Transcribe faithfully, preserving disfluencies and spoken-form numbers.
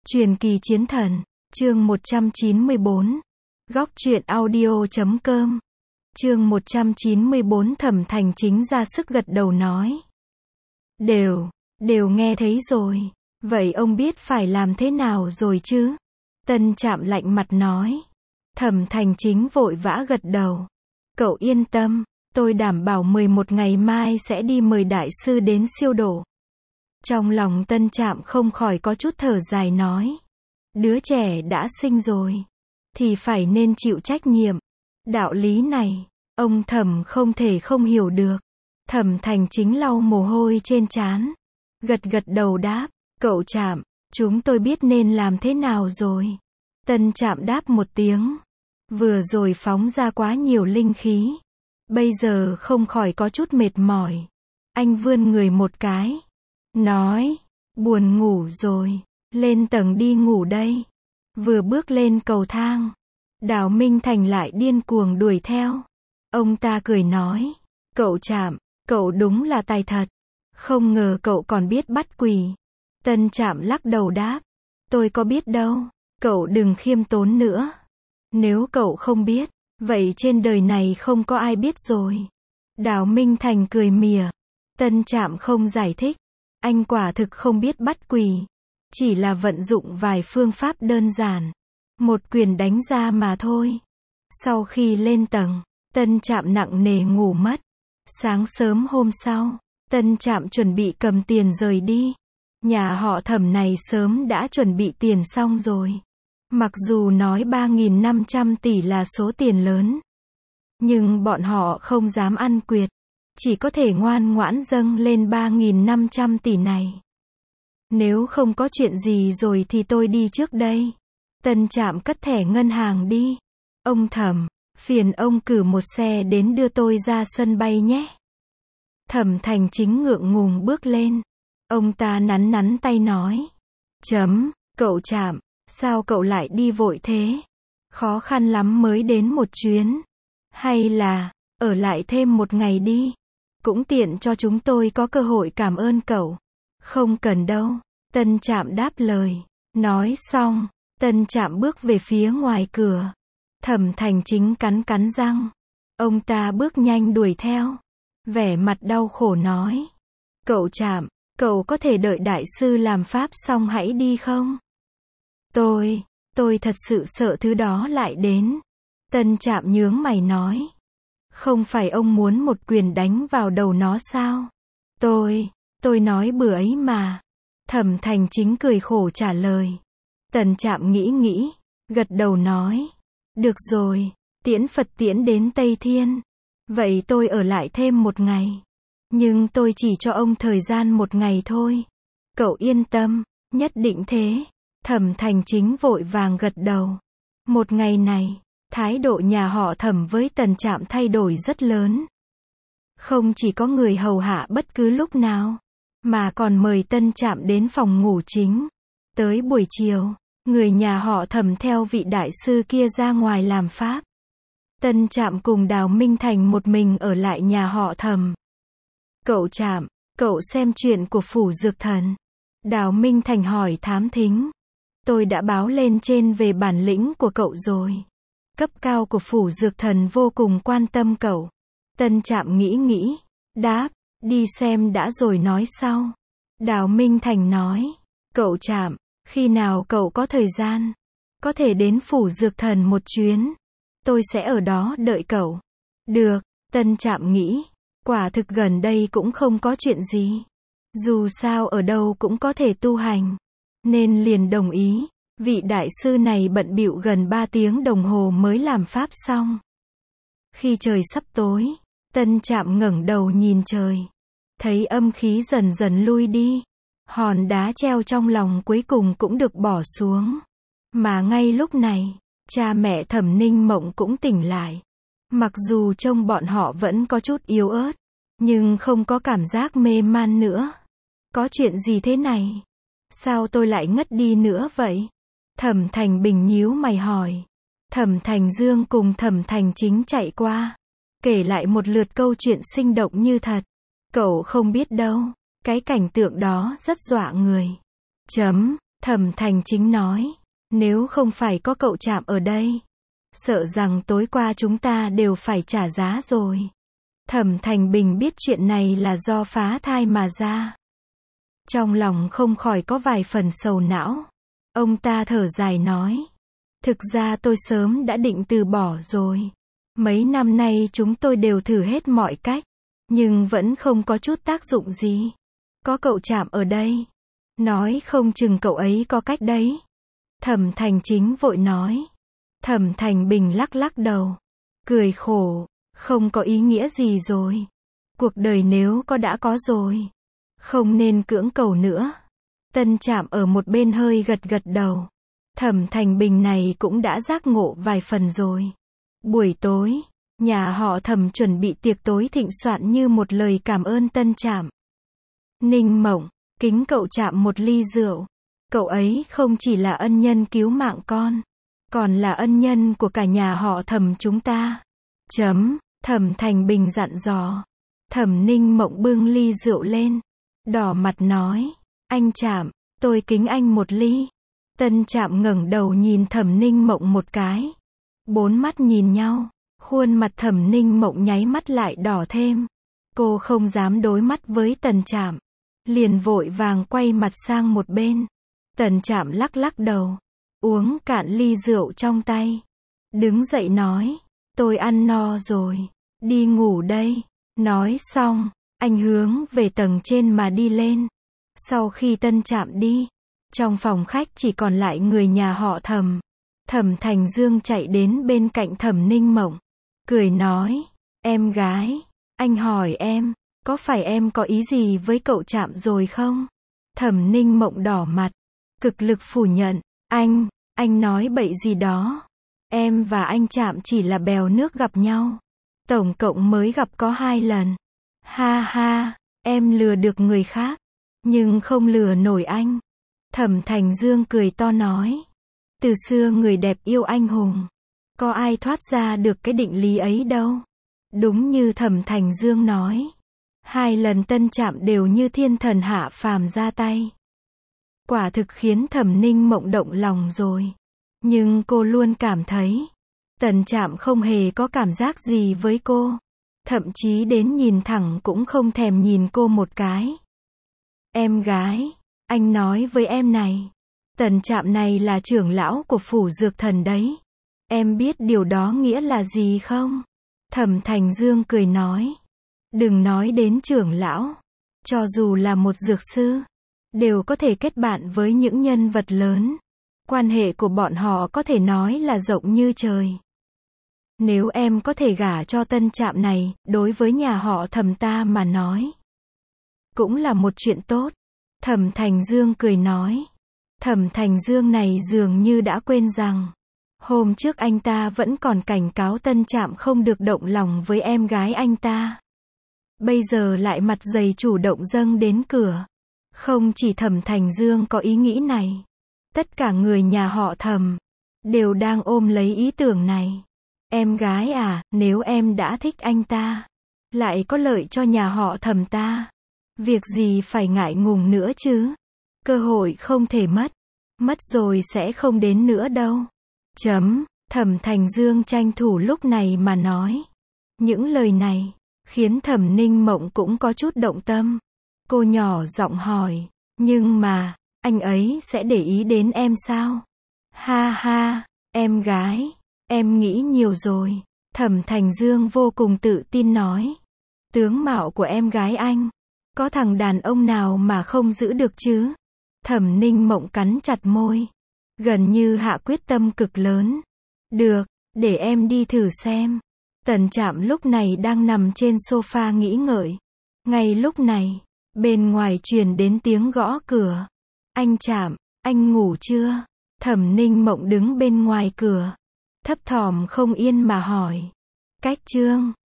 Truyền kỳ chiến thần, chương một trăm chín mươi bốn. Góc truyện audio chấm com. Chương một trăm chín mươi bốn. Thẩm Thành Chính ra sức gật đầu nói. Đều, đều nghe thấy rồi. Vậy ông biết phải làm thế nào rồi chứ? Tân Trạm lạnh mặt nói. Thẩm Thành Chính vội vã gật đầu. Cậu yên tâm, tôi đảm bảo mười một ngày mai sẽ đi mời đại sư đến siêu độ. Trong lòng Tân Trạm không khỏi có chút thở dài nói. Đứa trẻ đã sinh rồi, thì phải nên chịu trách nhiệm. Đạo lý này, ông Thẩm không thể không hiểu được. Thẩm Thành Chính lau mồ hôi trên trán, gật gật đầu đáp, cậu Trạm, chúng tôi biết nên làm thế nào rồi. Tân Trạm đáp một tiếng. Vừa rồi phóng ra quá nhiều linh khí, bây giờ không khỏi có chút mệt mỏi. Anh vươn người một cái, nói, buồn ngủ rồi, lên tầng đi ngủ đây. Vừa bước lên cầu thang, Đào Minh Thành lại điên cuồng đuổi theo. Ông ta cười nói, cậu Trạm, cậu đúng là tài thật, không ngờ cậu còn biết bắt quỷ. Tân Trạm lắc đầu đáp, tôi có biết đâu, cậu đừng khiêm tốn nữa. Nếu cậu không biết, vậy trên đời này không có ai biết rồi. Đào Minh Thành cười mỉa. Tân Trạm không giải thích. Anh quả thực không biết bắt quỷ. Chỉ là vận dụng vài phương pháp đơn giản. Một quyền đánh ra mà thôi. Sau khi lên tầng, Tân Trạm nặng nề ngủ mất. Sáng sớm hôm sau, Tân Trạm chuẩn bị cầm tiền rời đi. Nhà họ Thẩm này sớm đã chuẩn bị tiền xong rồi. Mặc dù nói ba nghìn năm trăm tỷ là số tiền lớn, nhưng bọn họ không dám ăn quyệt, chỉ có thể ngoan ngoãn dâng lên ba nghìn năm trăm tỷ này. Nếu không có chuyện gì rồi thì tôi đi trước đây. Tân Trạm cất thẻ ngân hàng đi. Ông Thẩm, phiền ông cử một xe đến đưa tôi ra sân bay nhé. Thẩm Thành Chính ngượng ngùng bước lên. Ông ta nắn nắn tay nói. Chấm, cậu Trạm, sao cậu lại đi vội thế? Khó khăn lắm mới đến một chuyến. Hay là, ở lại thêm một ngày đi. Cũng tiện cho chúng tôi có cơ hội cảm ơn cậu. Không cần đâu. Tân Trạm đáp lời. Nói xong, Tân Trạm bước về phía ngoài cửa. Thẩm Thành Chính cắn cắn răng. Ông ta bước nhanh đuổi theo. Vẻ mặt đau khổ nói. Cậu Trạm, cậu có thể đợi đại sư làm pháp xong hãy đi không? Tôi, tôi thật sự sợ thứ đó lại đến. Tân Trạm nhướng mày nói. Không phải ông muốn một quyền đánh vào đầu nó sao? Tôi, tôi nói bừa ấy mà. Thẩm Thành Chính cười khổ trả lời. Tân Trạm nghĩ nghĩ, gật đầu nói. Được rồi, tiễn Phật tiễn đến Tây Thiên. Vậy tôi ở lại thêm một ngày. Nhưng tôi chỉ cho ông thời gian một ngày thôi. Cậu yên tâm, nhất định thế. Thẩm Thành Chính vội vàng gật đầu. Một ngày này, thái độ nhà họ Thẩm với Tân Trạm thay đổi rất lớn. Không chỉ có người hầu hạ bất cứ lúc nào, mà còn mời Tân Trạm đến phòng ngủ chính. Tới buổi chiều, người nhà họ Thẩm theo vị đại sư kia ra ngoài làm pháp. Tân Trạm cùng Đào Minh Thành một mình ở lại nhà họ Thẩm. Cậu Trạm, cậu xem chuyện của Phủ Dược Thần. Đào Minh Thành hỏi thám thính. Tôi đã báo lên trên về bản lĩnh của cậu rồi. Cấp cao của Phủ Dược Thần vô cùng quan tâm cậu. Tân Trạm nghĩ nghĩ, đáp, đi xem đã rồi nói sau. Đào Minh Thành nói, cậu Trạm, khi nào cậu có thời gian, có thể đến Phủ Dược Thần một chuyến. Tôi sẽ ở đó đợi cậu. Được, Tân Trạm nghĩ, quả thực gần đây cũng không có chuyện gì. Dù sao ở đâu cũng có thể tu hành. Nên liền đồng ý. Vị đại sư này bận bịu gần ba tiếng đồng hồ mới làm pháp xong. Khi trời sắp tối, Tân Trạm ngẩng đầu nhìn trời. Thấy âm khí dần dần lui đi. Hòn đá treo trong lòng cuối cùng cũng được bỏ xuống. Mà ngay lúc này, cha mẹ Thẩm Ninh Mộng cũng tỉnh lại. Mặc dù trông bọn họ vẫn có chút yếu ớt, nhưng không có cảm giác mê man nữa. Có chuyện gì thế này? Sao tôi lại ngất đi nữa vậy? Thẩm Thành Bình nhíu mày hỏi. Thẩm Thành Dương cùng Thẩm Thành Chính chạy qua, kể lại một lượt câu chuyện sinh động như thật. Cậu không biết đâu, cái cảnh tượng đó rất dọa người. Chấm, Thẩm Thành Chính nói, nếu không phải có cậu Trạm ở đây, sợ rằng tối qua chúng ta đều phải trả giá rồi. Thẩm Thành Bình biết chuyện này là do phá thai mà ra. Trong lòng không khỏi có vài phần sầu não. Ông ta thở dài nói, thực ra tôi sớm đã định từ bỏ rồi. Mấy năm nay chúng tôi đều thử hết mọi cách, nhưng vẫn không có chút tác dụng gì. Có cậu Trạm ở đây, nói không chừng cậu ấy có cách đấy. Thẩm Thành Chính vội nói. Thẩm Thành Bình lắc lắc đầu, cười khổ, không có ý nghĩa gì rồi. Cuộc đời nếu có đã có rồi, không nên cưỡng cầu nữa. Tân Trạm ở một bên hơi gật gật đầu. Thẩm Thành Bình này cũng đã giác ngộ vài phần rồi. Buổi tối, nhà họ Thẩm chuẩn bị tiệc tối thịnh soạn như một lời cảm ơn Tân Trạm. Ninh Mộng, kính cậu Trạm một ly rượu. Cậu ấy không chỉ là ân nhân cứu mạng con, còn là ân nhân của cả nhà họ Thẩm chúng ta. Chấm, Thẩm Thành Bình dặn dò. Thẩm Ninh Mộng bưng ly rượu lên, đỏ mặt nói, anh Trạm, tôi kính anh một ly. Tân Trạm ngẩng đầu nhìn Thẩm Ninh Mộng một cái. Bốn mắt nhìn nhau, khuôn mặt Thẩm Ninh Mộng nháy mắt lại đỏ thêm. Cô không dám đối mắt với Tần Trạm, liền vội vàng quay mặt sang một bên. Tần Trạm lắc lắc đầu, uống cạn ly rượu trong tay, đứng dậy nói, tôi ăn no rồi, đi ngủ đây. Nói xong, anh hướng về tầng trên mà đi lên. Sau khi Tân Trạm đi, trong phòng khách chỉ còn lại người nhà họ Thẩm. Thẩm Thành Dương chạy đến bên cạnh Thẩm Ninh Mộng, cười nói, em gái, anh hỏi em, có phải em có ý gì với cậu Trạm rồi không? Thẩm Ninh Mộng đỏ mặt, cực lực phủ nhận, anh, anh nói bậy gì đó. Em và anh Trạm chỉ là bèo nước gặp nhau. Tổng cộng mới gặp có hai lần. Ha ha, em lừa được người khác, nhưng không lừa nổi anh. Thẩm Thành Dương cười to nói, từ xưa người đẹp yêu anh hùng, có ai thoát ra được cái định lý ấy đâu. Đúng như Thẩm Thành Dương nói, hai lần Tân Trạm đều như thiên thần hạ phàm ra tay. Quả thực khiến Thẩm Ninh Mộng động lòng rồi. Nhưng cô luôn cảm thấy, Tần Trạm không hề có cảm giác gì với cô. Thậm chí đến nhìn thẳng cũng không thèm nhìn cô một cái. Em gái, anh nói với em này, Tần Trạm này là trưởng lão của phủ dược thần đấy. Em biết điều đó nghĩa là gì không? Thẩm Thành Dương cười nói, đừng nói đến trưởng lão, cho dù là một dược sư, đều có thể kết bạn với những nhân vật lớn. Quan hệ của bọn họ có thể nói là rộng như trời. Nếu em có thể gả cho Tân Trạm này, đối với nhà họ Thẩm ta mà nói, cũng là một chuyện tốt. Thẩm Thành Dương cười nói. Thẩm Thành Dương này dường như đã quên rằng, hôm trước anh ta vẫn còn cảnh cáo Tân Trạm không được động lòng với em gái anh ta. Bây giờ lại mặt dày chủ động dâng đến cửa. Không chỉ Thẩm Thành Dương có ý nghĩ này, tất cả người nhà họ Thẩm đều đang ôm lấy ý tưởng này. Em gái à, nếu em đã thích anh ta, lại có lợi cho nhà họ Thẩm ta, việc gì phải ngại ngùng nữa chứ? Cơ hội không thể mất, mất rồi sẽ không đến nữa đâu. Chấm, Thẩm Thành Dương tranh thủ lúc này mà nói. Những lời này khiến Thẩm Ninh Mộng cũng có chút động tâm. Cô nhỏ giọng hỏi, nhưng mà, anh ấy sẽ để ý đến em sao? Ha ha, em gái, em nghĩ nhiều rồi. Thẩm Thành Dương vô cùng tự tin nói. Tướng mạo của em gái anh, có thằng đàn ông nào mà không giữ được chứ? Thẩm Ninh Mộng cắn chặt môi, gần như hạ quyết tâm cực lớn. Được, để em đi thử xem. Tần Trạm lúc này đang nằm trên sofa nghĩ ngợi. Ngay lúc này, bên ngoài truyền đến tiếng gõ cửa. Anh Trạm, anh ngủ chưa? Thẩm Ninh Mộng đứng bên ngoài cửa, thấp thỏm không yên mà hỏi. Cách Trương,